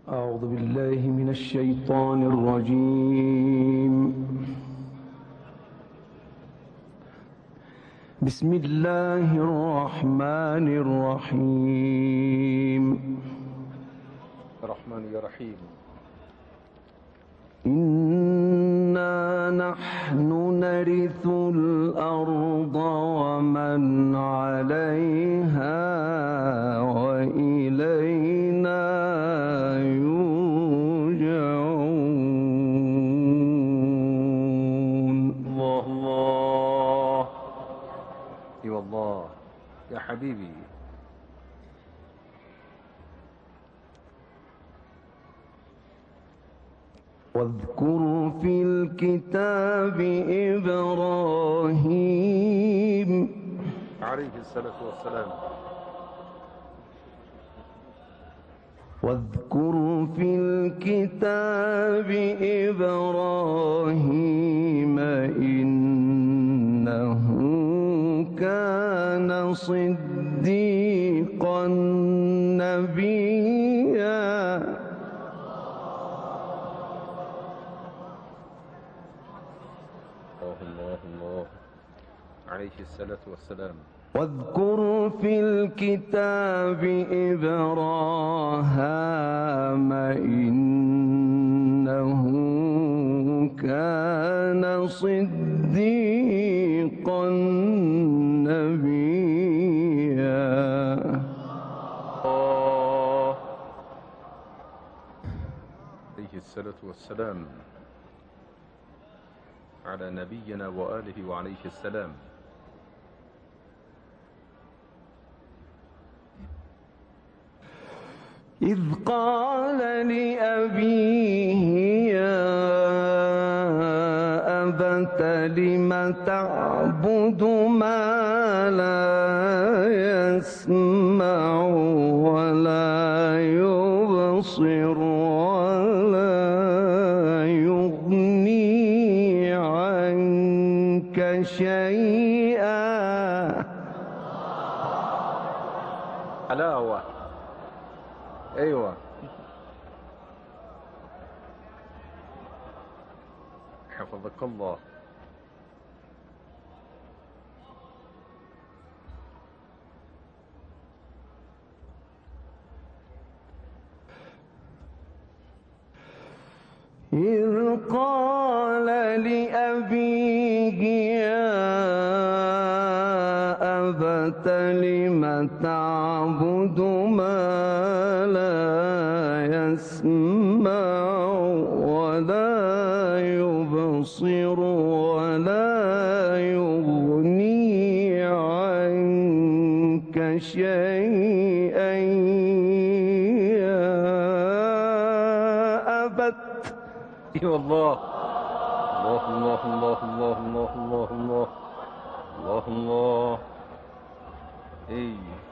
أعوذ بالله من الشيطان الرجيم. بسم الله الرحمن الرحيم. الرحمن يا رحيم. إنا نحن نرث الأرض ومن عليها وإلينا يرجعون. الله الله. اي والله يا حبيبي. واذكر في الكتاب إبراهيم عليه الصلاة والسلام. واذكر في الكتاب إبراهيم إنه كان صديقا نبيا. الله الله عليه الصلاة والسلام. واذكر في الكتاب إبراهام إنه كان صديقا نبيا. عليه الصلاة والسلام على نبينا وآله وعليه السلام. إذ قال لأبيه يا أبت لم تعبد ما لا يسمع ولا يبصر ولا يغني عنك شيئا. حلاوة. ايوه. حفظك الله. إذ قال لأبيه يا أبت لم تعبد ما لا يسمع ولا يبصر ولا يغني عنك شيئا يا أبت. اي والله. الله الله الله الله الله الله الله الله الله. اي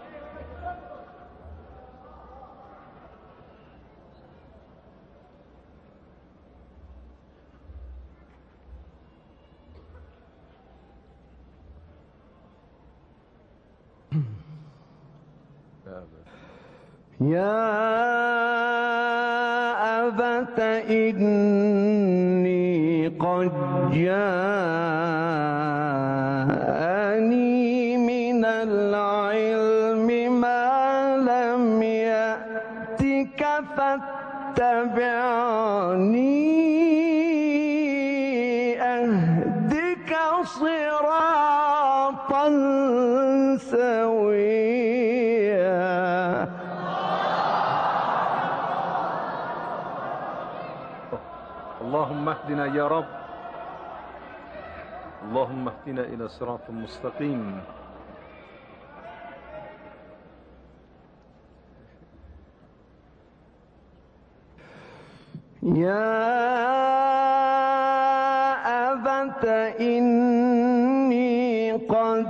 يا أبت إني قد جاءني من العلم ما لم يأتك فاتبعني أهدك صراطا سويا. اللهم اهدنا يا رب. اللهم اهدنا إلى صراط مستقيم. يا أبت إني قد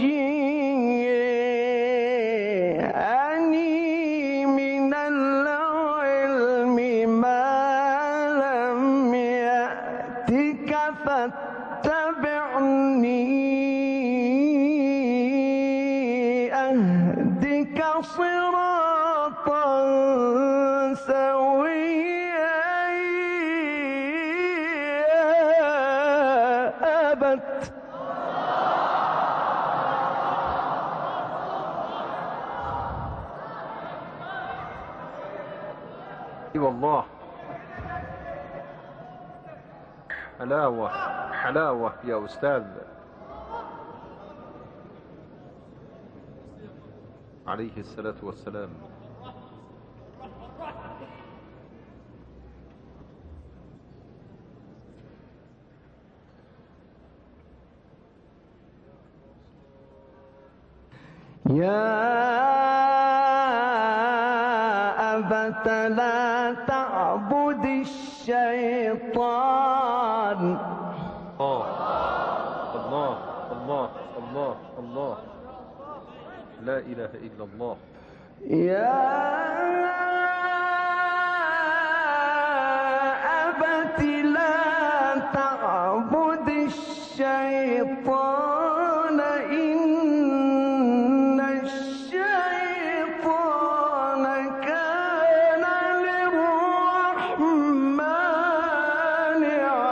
جاءني من العلم ما لم يأتك فاتبعني أهدك صراطا سويا. مات. اي والله، حلاوة حلاوة يا أستاذ. عليه الصلاة والسلام. يا أبت لا تعبد الشيطان. الله الله الله الله، لا إله إلا الله. يا أبت لا تعبد الشيطان، إن الشيطان كان للرحمن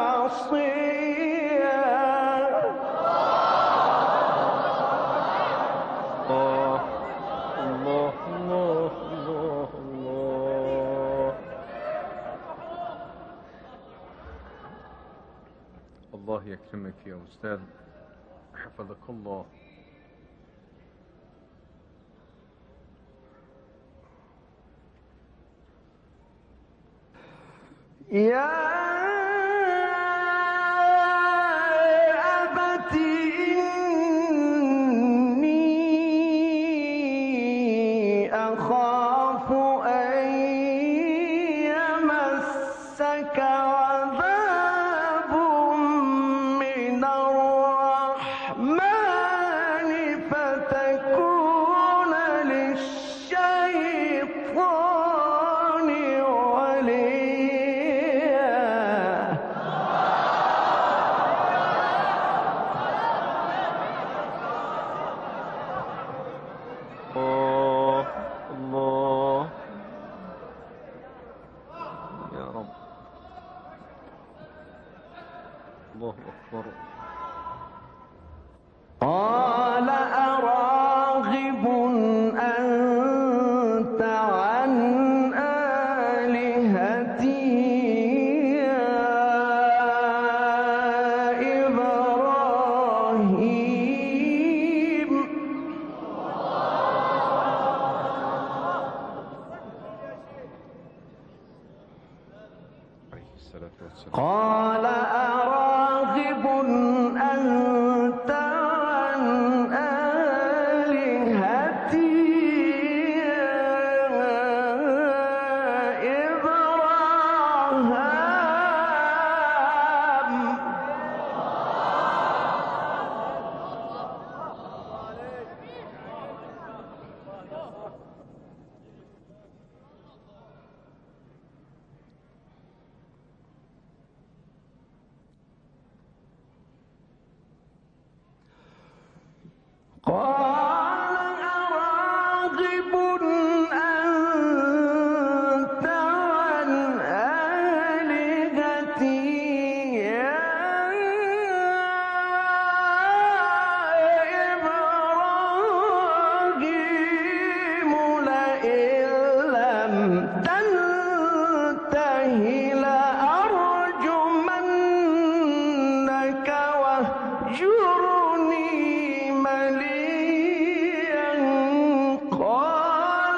عصيا. الله الله الله الله. الله يكرمك يا أستاذ، حفظك الله. يا أبت إني أخاف أن يمسك عذاب من الرحمن فتكون للشيطان وليا. الله يا رب. الله أكبر. قال أراغب أنت عن آلهتي يا إبراهيم. عليه الصلاة والسلام. قال أراغب أنت عن آلهتي يا إبراهيم. قال أراغب أنت عن آلهتي يا إبراهيم لئن لم تنته لأرجمنك واهجرني مليا. قال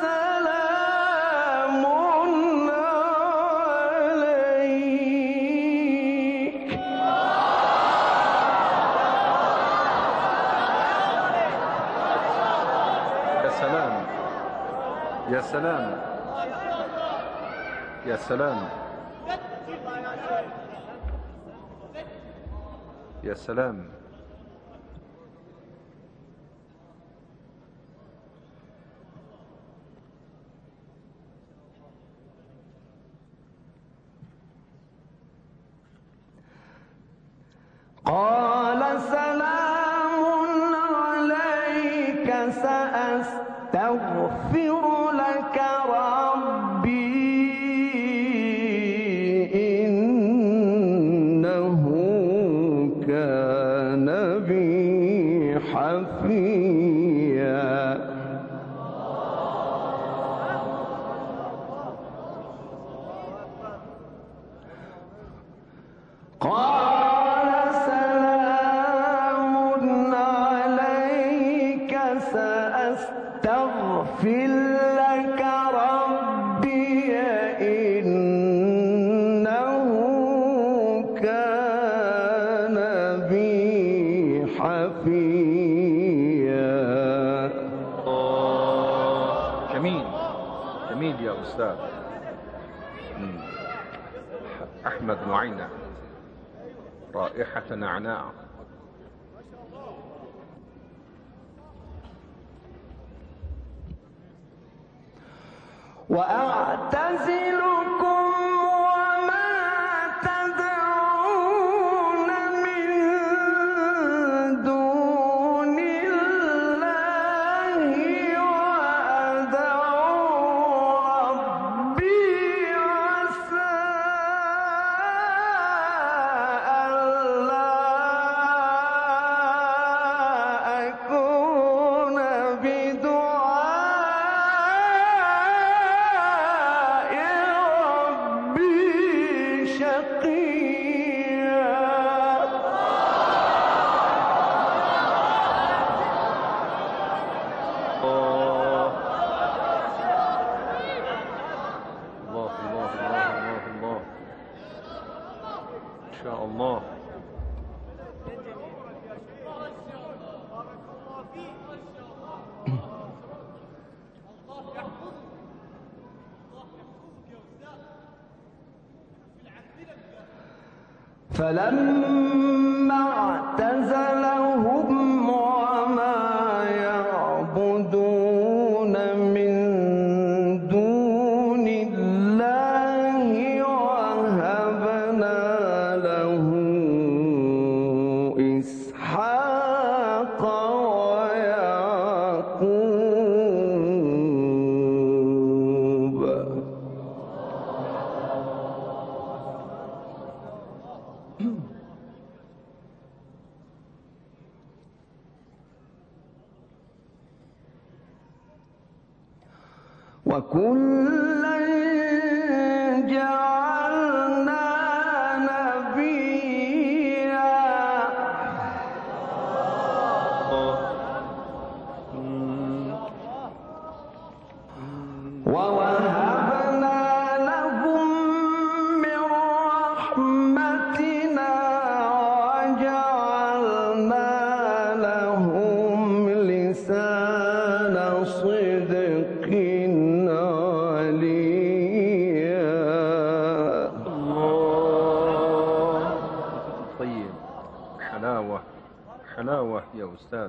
سلام عليك. يا سلام يا سلام يا سلام يا سلام. قال سلام عليك سأستغفر لك ربي إنه كان خفيا قال سلام عليك سأستغفر لك ربي إنه كان بي حفيا. جميل جميل يا أستاذ أحمد معينة، رائحة نعناع. وأعتزلكم وما تدعون من دون الله وأدعو ربي عسى ألا أكون بدعاء ربي شقيا. الله الله الله الله الله، إن شاء الله. فلما اعتزلهم وما يعبدون من دون الله وهبنا له إسحاق ويعقوب. وكلا جعلنا نبيا ووهبنا لهم من رحمتنا وجعلنا لهم لسان صدق عليا. الله طيب، حلاوة حلاوة يا أستاذ.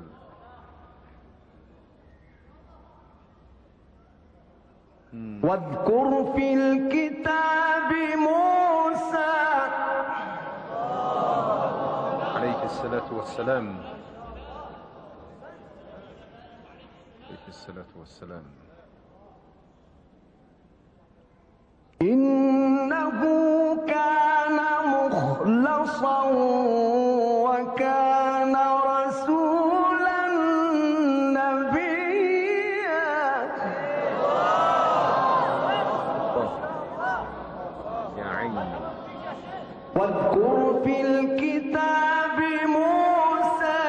واذكر في الكتاب موسى عليه الصلاة والسلام، عليه الصلاة والسلام. إنه كان مخلصا وكان رسولا نبيا. يا عيني. واذكر في الكتاب موسى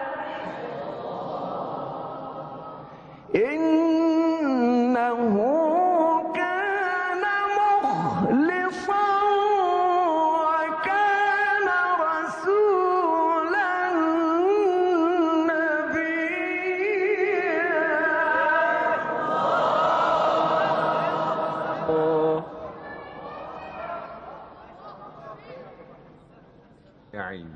إنه كان مخلصا وكان رسولا نبيا. يا عيني.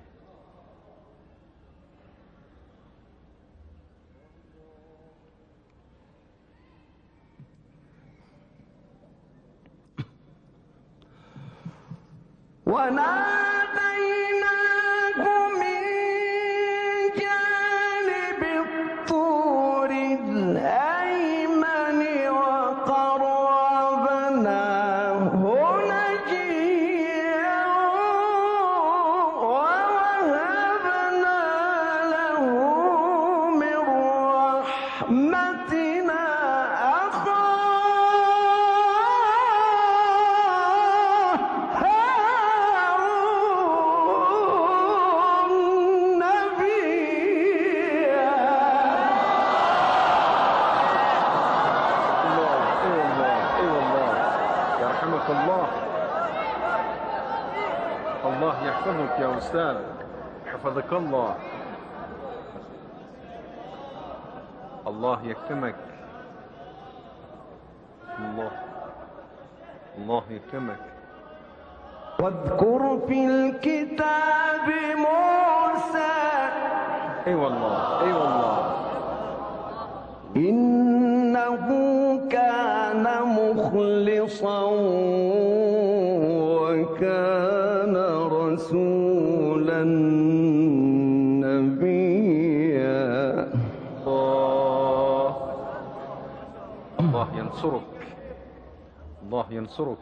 وناديناه من جانب الطور الأيمن وقربناه نجيا ووهبنا له يحفظك الله. الله يحفظك يا أستاذ، حفظك الله. الله يكرمك. الله يكرمك. واذكر في الكتاب موسى. اي والله، اي والله. إنه كان مخلصا وكان رسولا نبيا. الله ينصرك. الله ينصرك.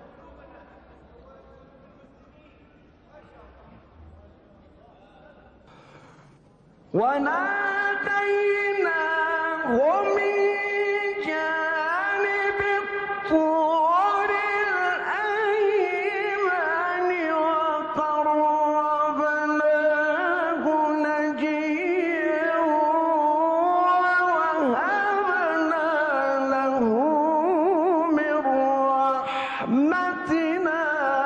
وناديناه من جانب الطور الأيمن وقربناه نجيا ووهبنا له من رحمتنا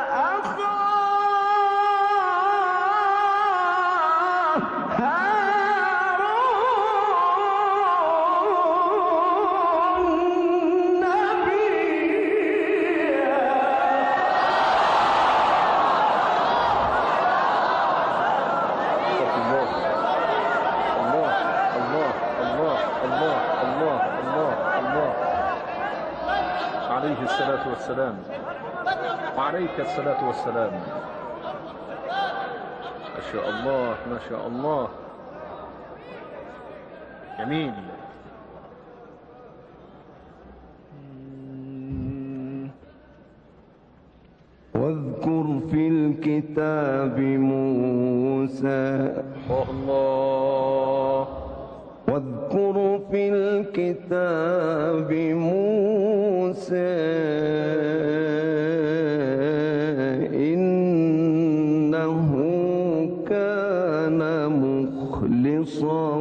عليه الصلاة والسلام. وعليك الصلاة والسلام. ما شاء الله، ما شاء الله. جميل. واذكر في الكتاب موسى. الله. واذكر في الكتاب موسى إنه كان مخلصا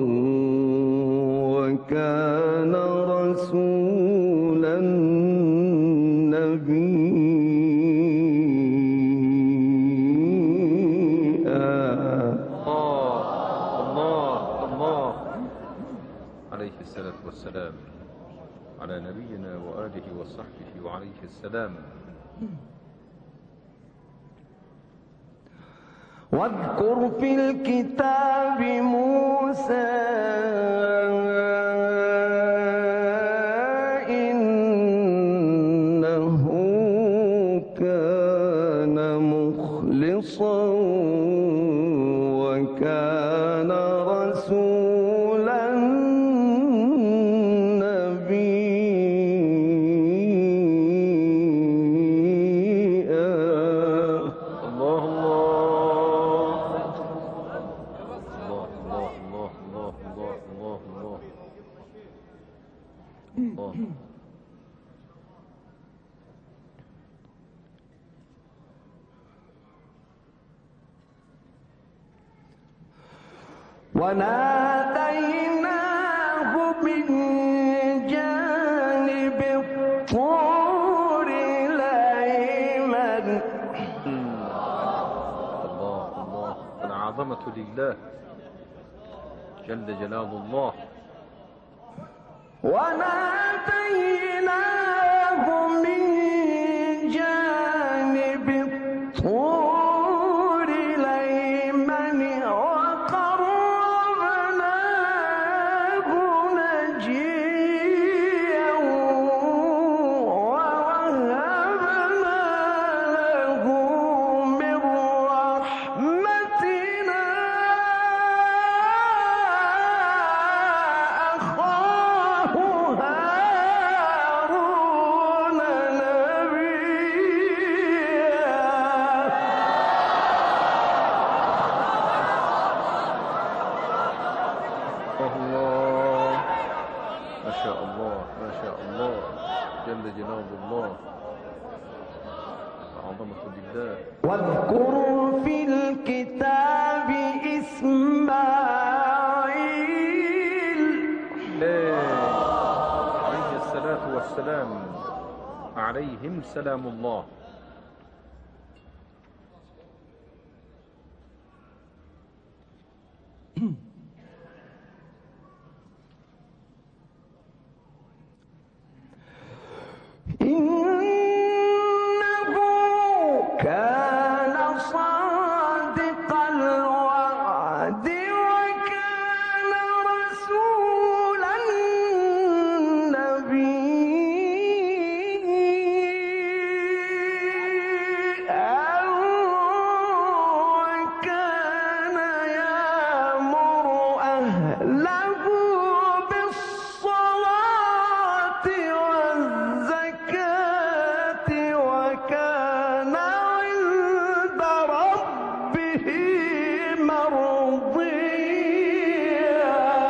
وكان رسولا عليه الصلاة والسلام. على نبينا وآله وصحبه وعليه السلام. واذكر في الكتاب موسى إنه كان مخلصا وكان رسولا وناديناه من جانب الطور الأيمن. الله الله. العظمة لله جل جلال الله. وناديناه من جانب الطور الأيمن وقربناه نجيا ووهبنا له من رحمتنا أخاه هارون نبيا. الله. ما شاء الله، ما شاء الله. جل جلال الله. العظمة لله. واذكر في الكتاب إسماعيل. عليه الصلاة والسلام. عليهم سلام الله. إنه كان صادق الوعد وكان رسولا نبيا وكان يأمر أهله بالصلاة والزكاة وكان عند ربه مرضيا.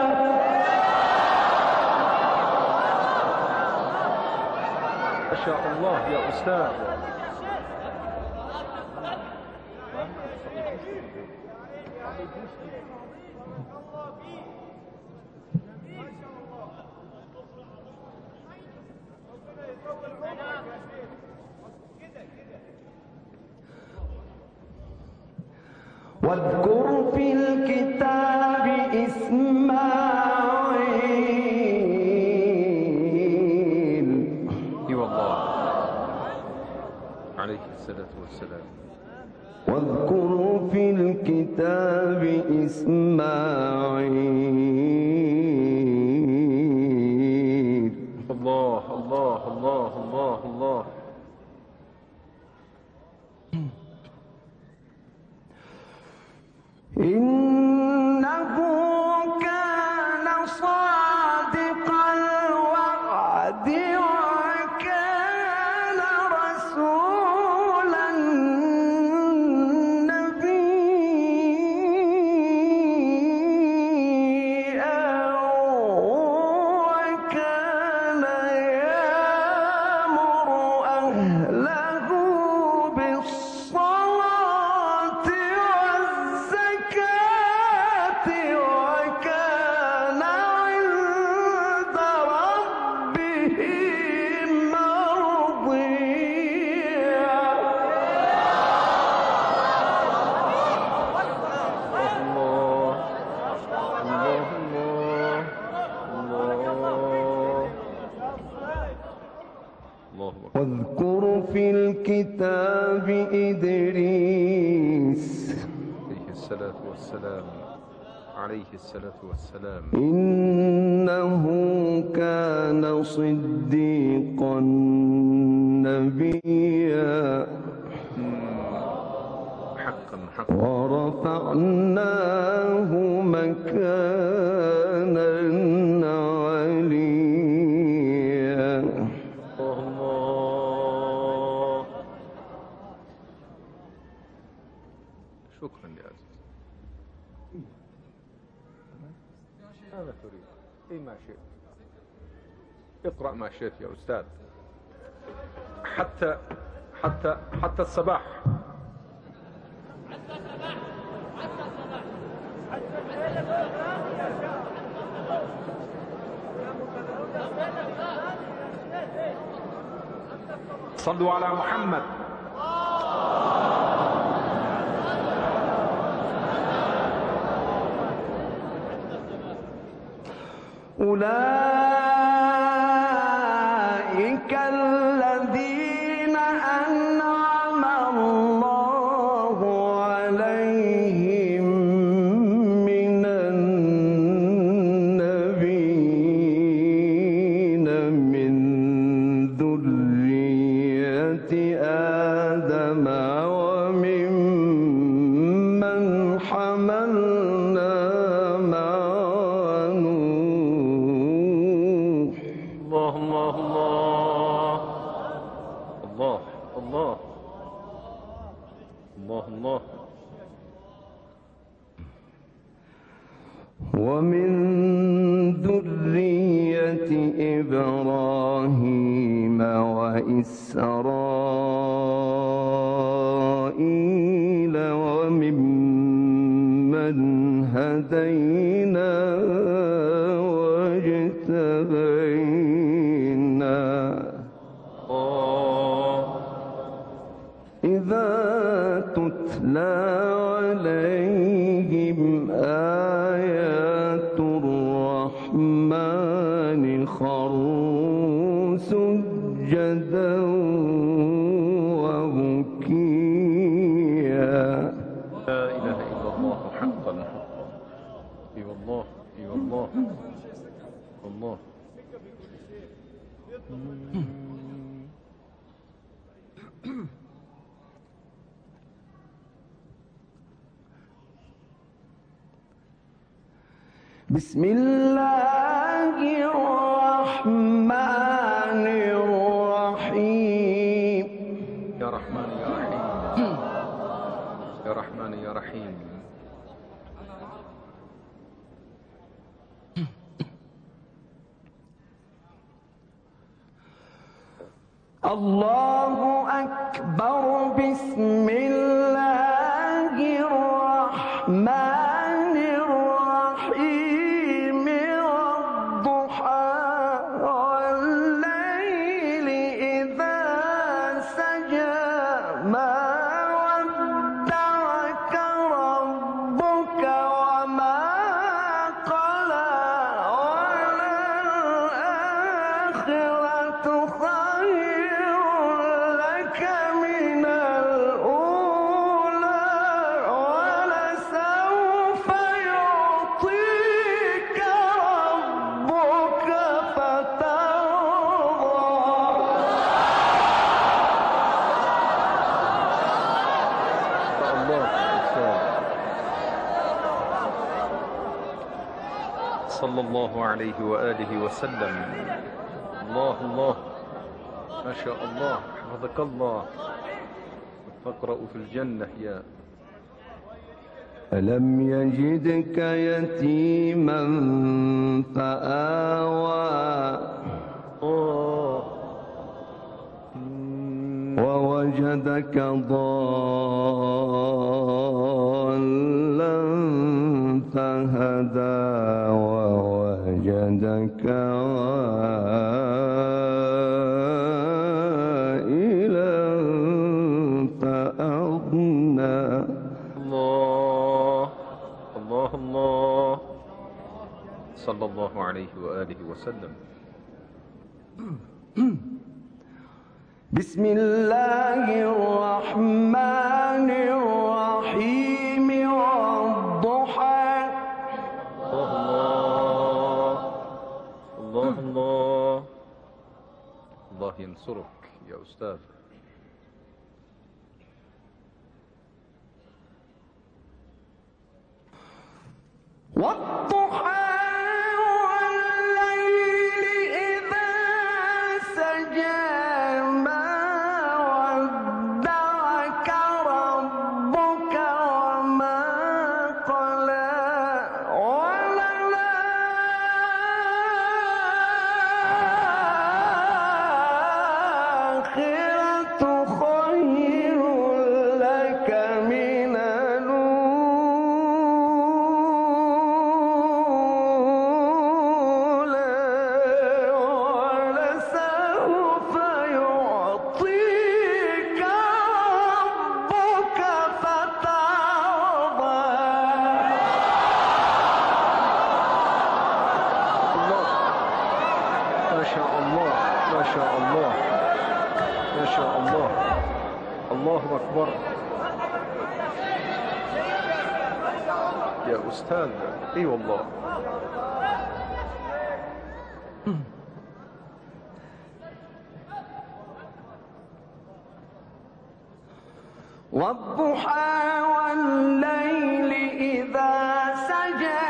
ما شاء الله يا أستاذ. واذكر في الكتاب إسماعيل. اي والله عليه الصلاة والسلام. واذكر في الكتاب إسماعيل. الله الله الله الله الله. إنه كان صادق الوعد وكان رسولا نبيا وكان يأمر أهله بالصلاة والزكاة وكان عند ربه مرضيا. واذكر في الكتاب إدريس. عليه الصلاة والسلام. عليه الصلاة والسلام. إنه كان صديقا نبيا حقا حقا. ورفعناه مكانا عليا. الله. شكرا يا عزيز. ماذا تريد؟ اي ما شئت. اقرأ ما شئت يا أستاذ. حتى الصباح. صلوا على محمد. أولئك الذين أنعم الله عليهم من النبيين من ذرية آدم وممن حملنا مع نوح. الله الله الله الله الله الله الله. ومن ذرية إبراهيم وإسرائيل وممن هدينا واجتبينا. إذا تتلى عليهم آيات الرحمن خروا سجدا وبكيا. لا إله إلا الله حقا. اي والله، اي والله، والله. بسم الله الرحمن الرحيم. يا رحمن يا رحيم، يا رحمن يا رحيم. الله أكبر. بسم الله الرحمن الرحيم. والضحى والليل إذا سجى ما ودعك ربك وما قلى وللآخرة خير لك من الأولى ولسوف يعطيك ربك فترضى. الله صلى الله عليه وآله وسلم. الله الله، ما شاء الله، حفظك الله. فاقرأ في الجنة يا. ألم يجدك يتيما فآوى ووجدك ضالا فهدى ووجدك عائلا فأغنى. الله الله الله، صلى الله عليه وآله وسلم. بسم الله الرحمن الرحيم. والضحى. الله الله الله، الله ينصرك يا أستاذ. والضحى والليل إذا سجى ما ودعك ربك وما قلى وللآخرة خير لك من الله أكبر يا أستاذ. اي والله. والضحى والليل إذا سجى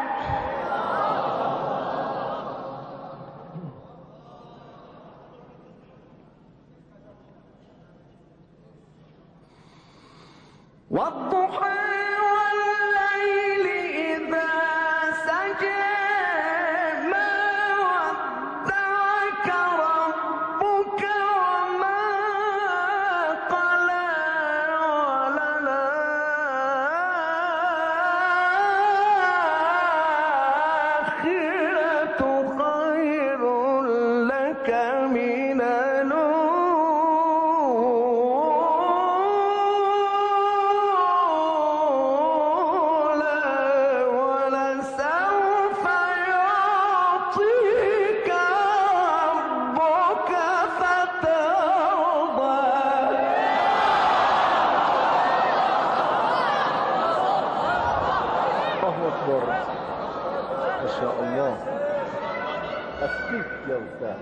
والضحى والليل إذا سجى ما ودعك ربك وما قلى وللآخرة خير لك من الأولى شاء الله. أسكت يا أستاذ.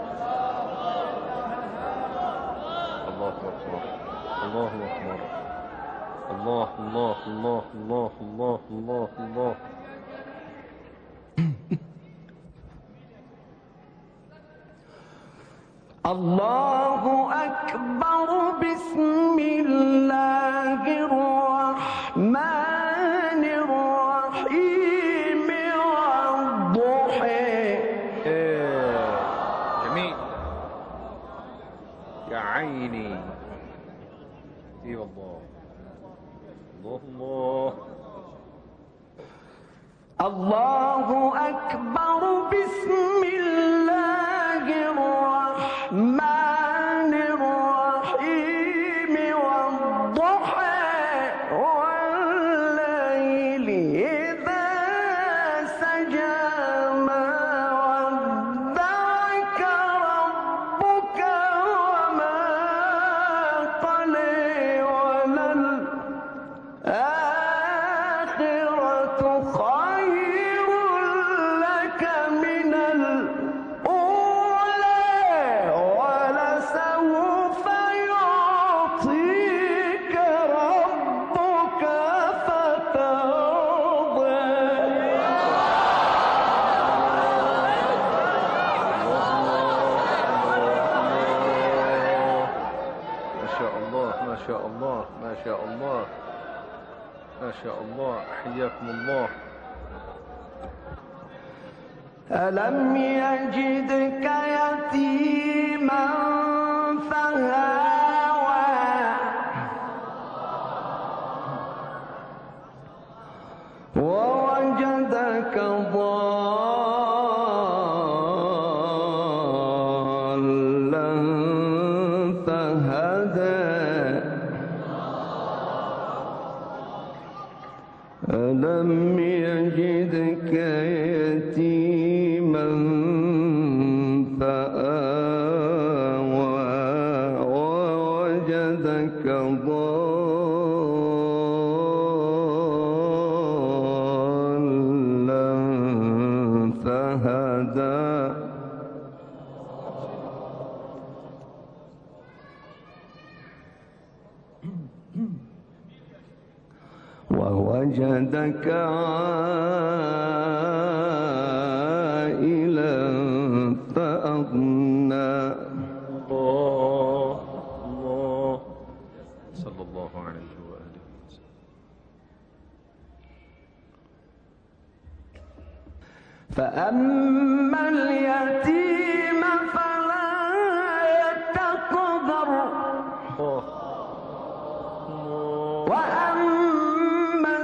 الله أكبر. الله أكبر. الله الله الله الله الله الله الله. الله أكبر. بسم الله الرحمن الرحيم والضحى. جميل يا عيني. اي والله. الله الله. الله أكبر. بسم الله الرحمن الرحيم والضحى والليل إذا سجى ما ودعك ربك وما قلى وللآخرة خير لك من الأولى ولسوف يعطيك ربك فترضى. ما شاء الله ما شاء الله ما شاء الله ما شاء الله. حياكم الله. ألم يجدك يتيما فهاوى ووجدك ضالا فهدى. ألم يجدك يتيما فآوى ووجدك ضالا فهدى. ووجدك عائلا فأغنى. الله الله. صلى الله عليه وآله وسلم. فأما اليتيم فلا تقهر وأما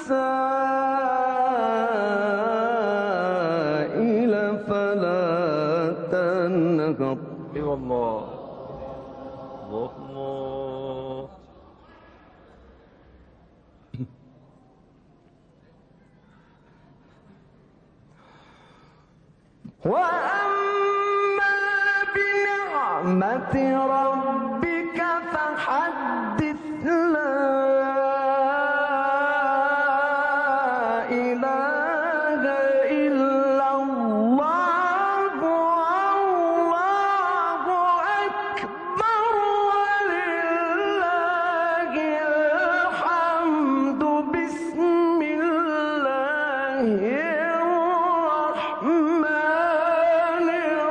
السائل فلا تنهر. اي والله. الله الله. وأما بنعمة ربك فحدث. لا إله إلا الله والله أكبر ولله الحمد. بسم الله الرحمن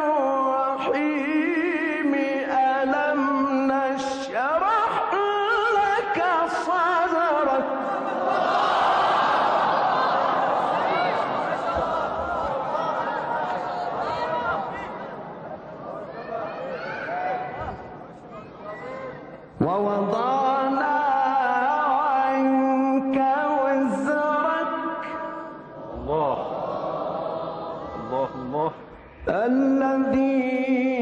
الرحيم. ألم نشرح لك صدرك. ووضعنا عنك وزرك الله الله الله. الذي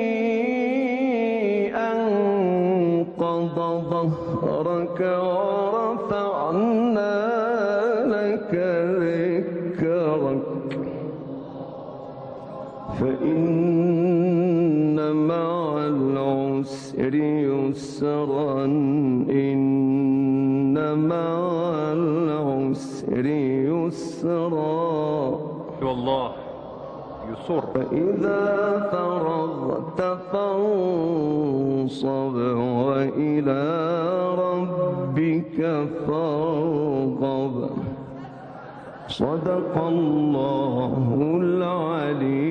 أنقض ظهرك ورفعنا لك ذكرك. فإن مع العسر يسرا. إن مع العسر يسرا. والله يسر. فإذا فرغت فانصب وإلى ربك فارغب. صدق الله العلي